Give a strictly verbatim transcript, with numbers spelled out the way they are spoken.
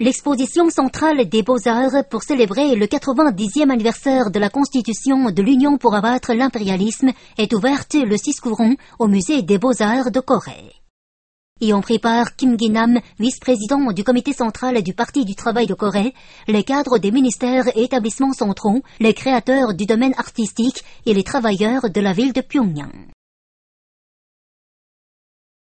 L'exposition centrale des Beaux-Arts pour célébrer le quatre-vingt-dixième anniversaire de la Constitution de l'Union pour abattre l'impérialisme est ouverte le six courant au Musée des Beaux-Arts de Corée. Y ont pris part Kim Gi-nam, vice-président du comité central du Parti du travail de Corée, les cadres des ministères et établissements centraux, les créateurs du domaine artistique et les travailleurs de la ville de Pyongyang.